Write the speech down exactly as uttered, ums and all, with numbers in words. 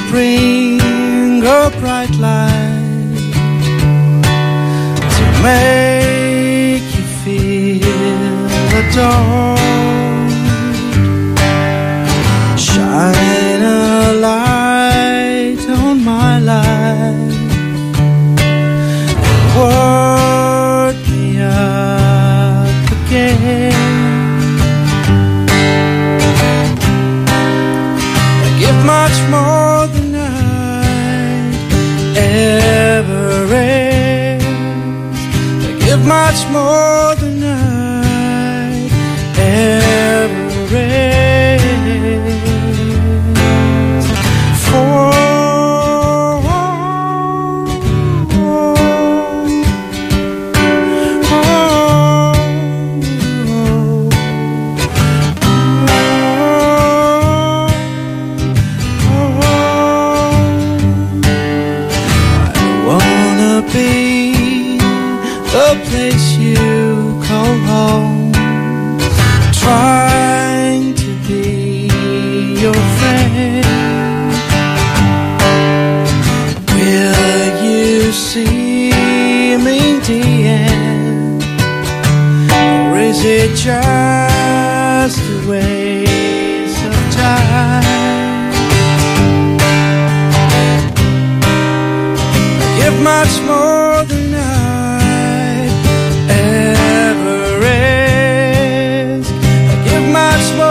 bring a bright light to make you feel adored. Shine a light on my life and work me up again. I give much more than I ever asked. I give much more than I ever asked for. Be the place you call home, trying to be your friend. Will you see me in the end, or is it just a waste of time? I give much more than I ever ask. I give much more